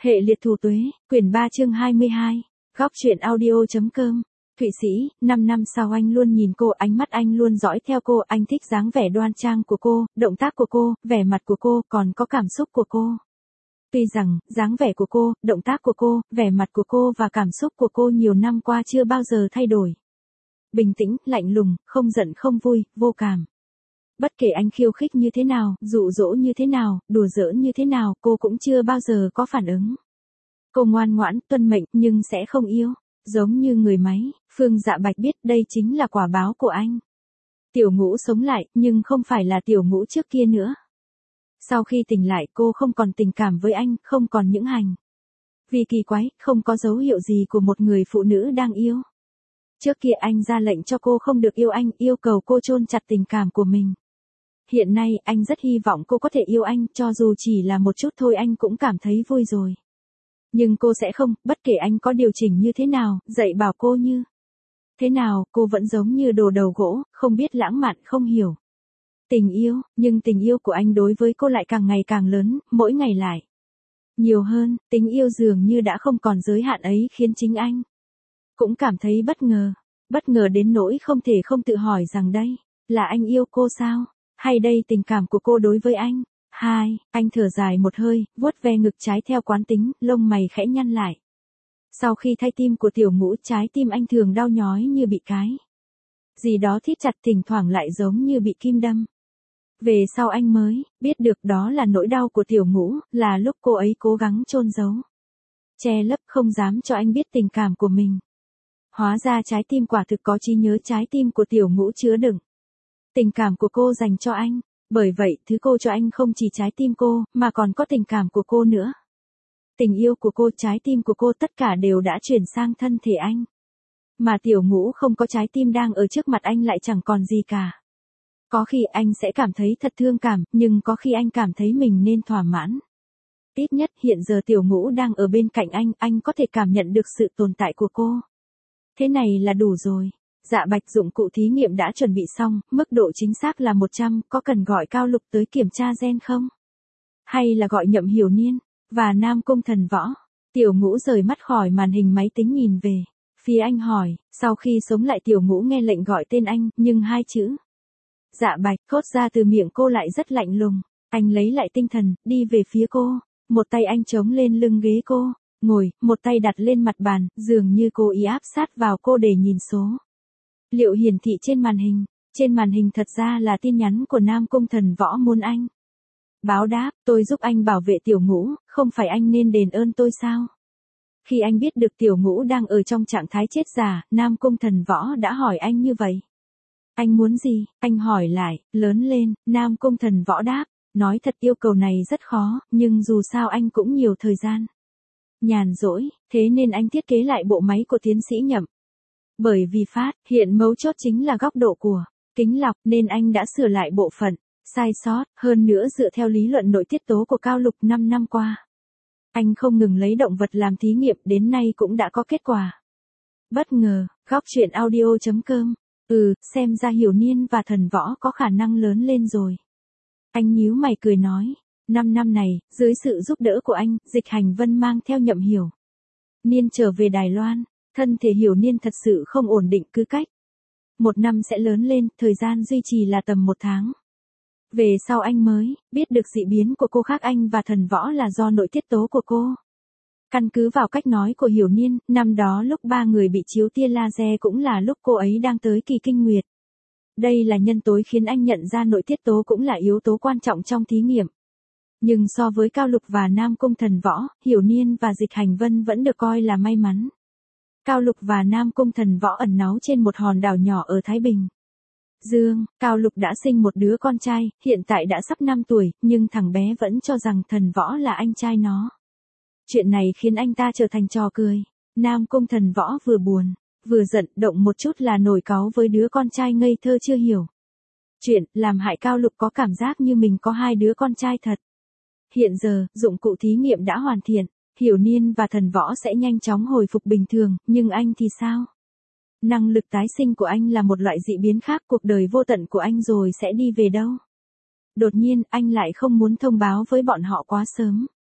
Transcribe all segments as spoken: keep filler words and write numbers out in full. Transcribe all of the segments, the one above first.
Hệ liệt thù tuế, quyển ba chương hai mươi hai, góc truyện audio.com. Thụy Sĩ, năm năm sau anh luôn nhìn cô, ánh mắt anh luôn dõi theo cô, anh thích dáng vẻ đoan trang của cô, động tác của cô, vẻ mặt của cô, còn có cảm xúc của cô. Tuy rằng, dáng vẻ của cô, động tác của cô, vẻ mặt của cô và cảm xúc của cô nhiều năm qua chưa bao giờ thay đổi. Bình tĩnh, lạnh lùng, không giận không vui, vô cảm. Bất kể anh khiêu khích như thế nào, dụ dỗ như thế nào, đùa giỡn như thế nào, cô cũng chưa bao giờ có phản ứng. Cô ngoan ngoãn, tuân mệnh, nhưng sẽ không yêu. Giống như người máy, Phương Dạ Bạch biết đây chính là quả báo của anh. Tiểu Ngũ sống lại, nhưng không phải là Tiểu Ngũ trước kia nữa. Sau khi tỉnh lại cô không còn tình cảm với anh, không còn những hành. Vì kỳ quái, không có dấu hiệu gì của một người phụ nữ đang yêu. Trước kia anh ra lệnh cho cô không được yêu anh, yêu cầu cô chôn chặt tình cảm của mình. Hiện nay anh rất hy vọng cô có thể yêu anh, cho dù chỉ là một chút thôi anh cũng cảm thấy vui rồi. Nhưng cô sẽ không, bất kể anh có điều chỉnh như thế nào, dạy bảo cô như thế nào, cô vẫn giống như đồ đầu gỗ, không biết lãng mạn, không hiểu tình yêu, nhưng tình yêu của anh đối với cô lại càng ngày càng lớn, mỗi ngày lại nhiều hơn, tình yêu dường như đã không còn giới hạn ấy khiến chính anh cũng cảm thấy bất ngờ, bất ngờ đến nỗi không thể không tự hỏi rằng đây là anh yêu cô sao, hay đây tình cảm của cô đối với anh. Hai, anh thở dài một hơi, vuốt ve ngực trái theo quán tính, lông mày khẽ nhăn lại. Sau khi thay tim của Tiểu Ngũ, trái tim anh thường đau nhói như bị cái gì đó thít chặt, thỉnh thoảng lại giống như bị kim đâm. Về sau anh mới biết được đó là nỗi đau của Tiểu Ngũ, là lúc cô ấy cố gắng chôn giấu, che lấp, không dám cho anh biết tình cảm của mình. Hóa ra trái tim quả thực có trí nhớ, trái tim của Tiểu Ngũ chứa đựng tình cảm của cô dành cho anh. Bởi vậy, thứ cô cho anh không chỉ trái tim cô, mà còn có tình cảm của cô nữa. Tình yêu của cô, trái tim của cô, tất cả đều đã chuyển sang thân thể anh. Mà Tiểu Ngũ không có trái tim đang ở trước mặt anh lại chẳng còn gì cả. Có khi anh sẽ cảm thấy thật thương cảm, nhưng có khi anh cảm thấy mình nên thỏa mãn. Ít nhất hiện giờ Tiểu Ngũ đang ở bên cạnh anh, anh có thể cảm nhận được sự tồn tại của cô. Thế này là đủ rồi. Dạ Bạch, dụng cụ thí nghiệm đã chuẩn bị xong, mức độ chính xác là một trăm, có cần gọi Cao Lục tới kiểm tra gen không? Hay là gọi Nhậm Hiểu Niên và Nam Cung Thần Võ? Tiểu Ngũ rời mắt khỏi màn hình máy tính nhìn về phía anh hỏi, sau khi sống lại Tiểu Ngũ nghe lệnh gọi tên anh, nhưng hai chữ Dạ Bạch thốt ra từ miệng cô lại rất lạnh lùng. Anh lấy lại tinh thần, đi về phía cô, một tay anh chống lên lưng ghế cô, ngồi, một tay đặt lên mặt bàn, dường như cố ý áp sát vào cô để nhìn số liệu hiển thị trên màn hình. Trên màn hình thật ra là tin nhắn của Nam Cung Thần Võ muốn anh báo đáp, tôi giúp anh bảo vệ Tiểu Ngũ, không phải anh nên đền ơn tôi sao? Khi anh biết được Tiểu Ngũ đang ở trong trạng thái chết giả, Nam Cung Thần Võ đã hỏi anh như vậy. Anh muốn gì? Anh hỏi lại, lớn lên, Nam Cung Thần Võ đáp, nói thật yêu cầu này rất khó, nhưng dù sao anh cũng nhiều thời gian nhàn rỗi, thế nên anh thiết kế lại bộ máy của tiến sĩ Nhậm. Bởi vì phát hiện mấu chốt chính là góc độ của kính lọc, nên anh đã sửa lại bộ phận sai sót, hơn nữa dựa theo lý luận nội tiết tố của Cao Lục năm năm qua. Anh không ngừng lấy động vật làm thí nghiệm, đến nay cũng đã có kết quả. Bất ngờ, góc truyện audio.com. Ừ, xem ra Hiểu Niên và Thần Võ có khả năng lớn lên rồi. Anh nhíu mày cười nói, năm năm này, dưới sự giúp đỡ của anh, Dịch Hành Vân mang theo Nhậm Hiểu Niên trở về Đài Loan. Thân thể Hiểu Niên thật sự không ổn định, cứ cách một năm sẽ lớn lên, thời gian duy trì là tầm một tháng. Về sau anh mới biết được dị biến của cô khác anh và Thần Võ là do nội tiết tố của cô. Căn cứ vào cách nói của Hiểu Niên, năm đó lúc ba người bị chiếu tia laser cũng là lúc cô ấy đang tới kỳ kinh nguyệt. Đây là nhân tố khiến anh nhận ra nội tiết tố cũng là yếu tố quan trọng trong thí nghiệm. Nhưng so với Cao Lục và Nam Cung Thần Võ, Hiểu Niên và Dịch Hành Vân vẫn được coi là may mắn. Cao Lục và Nam Cung Thần Võ ẩn náu trên một hòn đảo nhỏ ở Thái Bình Dương. Cao Lục đã sinh một đứa con trai, hiện tại đã sắp năm tuổi, nhưng thằng bé vẫn cho rằng Thần Võ là anh trai nó. Chuyện này khiến anh ta trở thành trò cười. Nam Cung Thần Võ vừa buồn, vừa giận, động một chút là nổi cáu với đứa con trai ngây thơ chưa hiểu chuyện, làm hại Cao Lục có cảm giác như mình có hai đứa con trai thật. Hiện giờ, dụng cụ thí nghiệm đã hoàn thiện. Hiểu Niên và Thần Võ sẽ nhanh chóng hồi phục bình thường, nhưng anh thì sao? Năng lực tái sinh của anh là một loại dị biến khác, cuộc đời vô tận của anh rồi sẽ đi về đâu? Đột nhiên, anh lại không muốn thông báo với bọn họ quá sớm.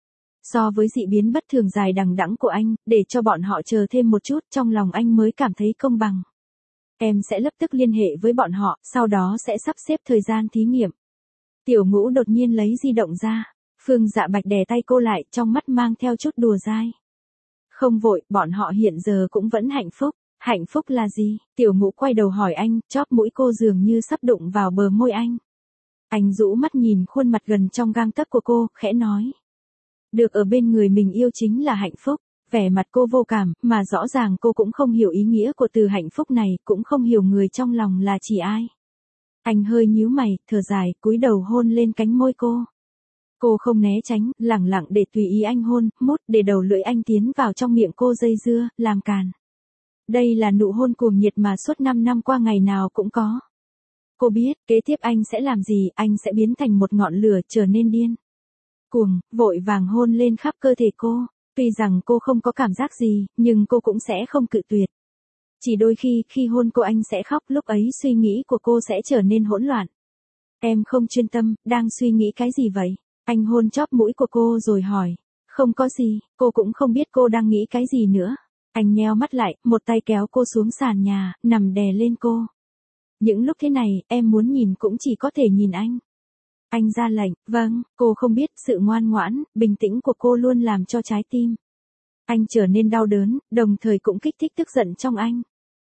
So với dị biến bất thường dài đằng đẵng của anh, để cho bọn họ chờ thêm một chút, trong lòng anh mới cảm thấy công bằng. Em sẽ lập tức liên hệ với bọn họ, sau đó sẽ sắp xếp thời gian thí nghiệm. Tiểu Ngũ đột nhiên lấy di động ra. Phương Dạ Bạch đè tay cô lại, trong mắt mang theo chút đùa dai. Không vội, bọn họ hiện giờ cũng vẫn hạnh phúc. Hạnh phúc là gì? Tiểu Ngũ quay đầu hỏi anh, chóp mũi cô dường như sắp đụng vào bờ môi anh. Anh rũ mắt nhìn khuôn mặt gần trong gang tấc của cô, khẽ nói. Được ở bên người mình yêu chính là hạnh phúc. Vẻ mặt cô vô cảm, mà rõ ràng cô cũng không hiểu ý nghĩa của từ hạnh phúc này, cũng không hiểu người trong lòng là chỉ ai. Anh hơi nhíu mày, thở dài, cúi đầu hôn lên cánh môi cô. Cô không né tránh, lẳng lặng để tùy ý anh hôn, mút để đầu lưỡi anh tiến vào trong miệng cô dây dưa, làm càn. Đây là nụ hôn cuồng nhiệt mà suốt năm năm qua ngày nào cũng có. Cô biết, kế tiếp anh sẽ làm gì, anh sẽ biến thành một ngọn lửa trở nên điên. Cuồng, vội vàng hôn lên khắp cơ thể cô. Tuy rằng cô không có cảm giác gì, nhưng cô cũng sẽ không cự tuyệt. Chỉ đôi khi, khi hôn cô anh sẽ khóc, lúc ấy suy nghĩ của cô sẽ trở nên hỗn loạn. Em không chuyên tâm, đang suy nghĩ cái gì vậy? Anh hôn chóp mũi của cô rồi hỏi. Không có gì, cô cũng không biết cô đang nghĩ cái gì nữa. Anh nheo mắt lại, một tay kéo cô xuống sàn nhà, nằm đè lên cô. Những lúc thế này, em muốn nhìn cũng chỉ có thể nhìn anh. Anh ra lệnh, vâng, cô không biết sự ngoan ngoãn, bình tĩnh của cô luôn làm cho trái tim anh trở nên đau đớn, đồng thời cũng kích thích tức giận trong anh.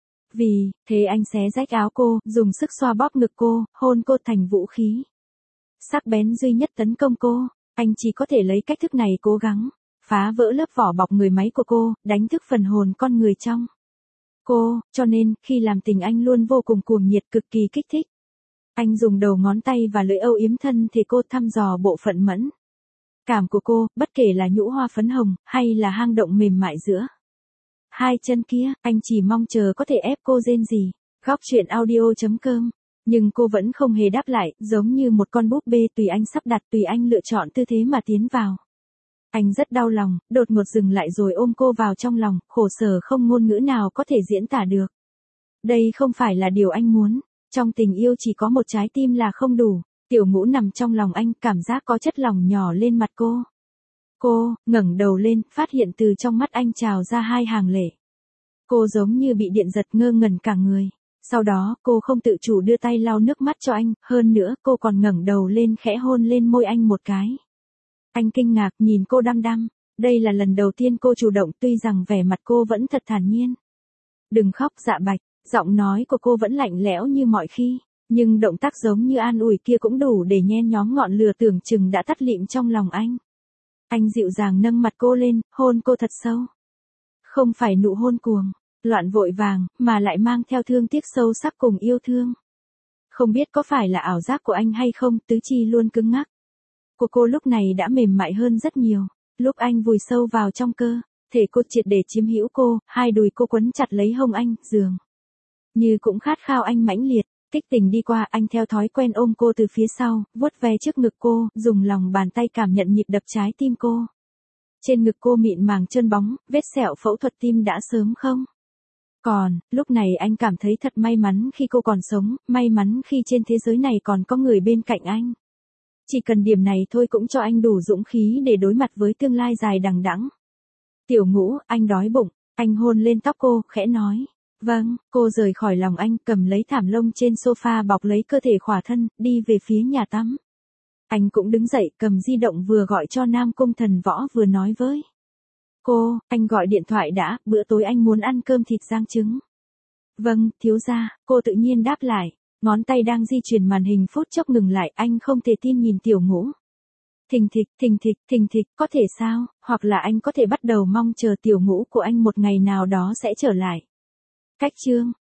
Vì thế anh xé rách áo cô, dùng sức xoa bóp ngực cô, hôn cô thành vũ khí sắc bén duy nhất tấn công cô. Anh chỉ có thể lấy cách thức này cố gắng phá vỡ lớp vỏ bọc người máy của cô, đánh thức phần hồn con người trong cô, cho nên khi làm tình anh luôn vô cùng cuồng nhiệt, cực kỳ kích thích. Anh dùng đầu ngón tay và lưỡi âu yếm thân thể cô, thăm dò bộ phận mẫn cảm của cô, bất kể là nhũ hoa phấn hồng, hay là hang động mềm mại giữa hai chân kia, anh chỉ mong chờ có thể ép cô rên rỉ. Góc truyện audio chấm com. Nhưng cô vẫn không hề đáp lại, giống như một con búp bê tùy anh sắp đặt, tùy anh lựa chọn tư thế mà tiến vào. Anh rất đau lòng, đột ngột dừng lại rồi ôm cô vào trong lòng, khổ sở không ngôn ngữ nào có thể diễn tả được. Đây không phải là điều anh muốn. Trong tình yêu chỉ có một trái tim là không đủ. Tiểu Ngũ nằm trong lòng anh, cảm giác có chất lỏng nhỏ lên mặt cô. Cô ngẩng đầu lên, phát hiện từ trong mắt anh trào ra hai hàng lệ. Cô giống như bị điện giật, ngơ ngẩn cả người. Sau đó, cô không tự chủ đưa tay lau nước mắt cho anh, hơn nữa, cô còn ngẩng đầu lên khẽ hôn lên môi anh một cái. Anh kinh ngạc nhìn cô đăm đăm. Đây là lần đầu tiên cô chủ động, tuy rằng vẻ mặt cô vẫn thật thản nhiên. Đừng khóc Dạ Bạch, giọng nói của cô vẫn lạnh lẽo như mọi khi. Nhưng động tác giống như an ủi kia cũng đủ để nhen nhóm ngọn lửa tưởng chừng đã tắt lịm trong lòng anh. Anh dịu dàng nâng mặt cô lên, hôn cô thật sâu. Không phải nụ hôn cuồng, loạn vội vàng, mà lại mang theo thương tiếc sâu sắc cùng yêu thương. Không biết có phải là ảo giác của anh hay không, tứ chi luôn cứng ngắc. Của cô lúc này đã mềm mại hơn rất nhiều. Lúc anh vùi sâu vào trong cơ thể cô, triệt để chiếm hữu cô, hai đùi cô quấn chặt lấy hông anh, dường như cũng khát khao anh mãnh liệt. Kích tình đi qua, anh theo thói quen ôm cô từ phía sau, vuốt ve trước ngực cô, dùng lòng bàn tay cảm nhận nhịp đập trái tim cô. Trên ngực cô mịn màng trơn bóng, vết sẹo phẫu thuật tim đã sớm không còn. Lúc này anh cảm thấy thật may mắn khi cô còn sống, may mắn khi trên thế giới này còn có người bên cạnh anh. Chỉ cần điểm này thôi cũng cho anh đủ dũng khí để đối mặt với tương lai dài đằng đẵng. Tiểu Ngũ, anh đói bụng. Anh hôn lên tóc cô, khẽ nói. Vâng, cô rời khỏi lòng anh, cầm lấy thảm lông trên sofa bọc lấy cơ thể khỏa thân, đi về phía nhà tắm. Anh cũng đứng dậy, cầm di động vừa gọi cho Nam Cung Thần Võ vừa nói với cô, anh gọi điện thoại đã, bữa tối anh muốn ăn cơm thịt rang trứng. Vâng, thiếu gia, cô tự nhiên đáp lại, ngón tay đang di chuyển màn hình phút chốc ngừng lại, anh không thể tin nhìn Tiểu Ngũ. Thình thịch, thình thịch, thình thịch, có thể sao, hoặc là anh có thể bắt đầu mong chờ Tiểu Ngũ của anh một ngày nào đó sẽ trở lại. Cách chương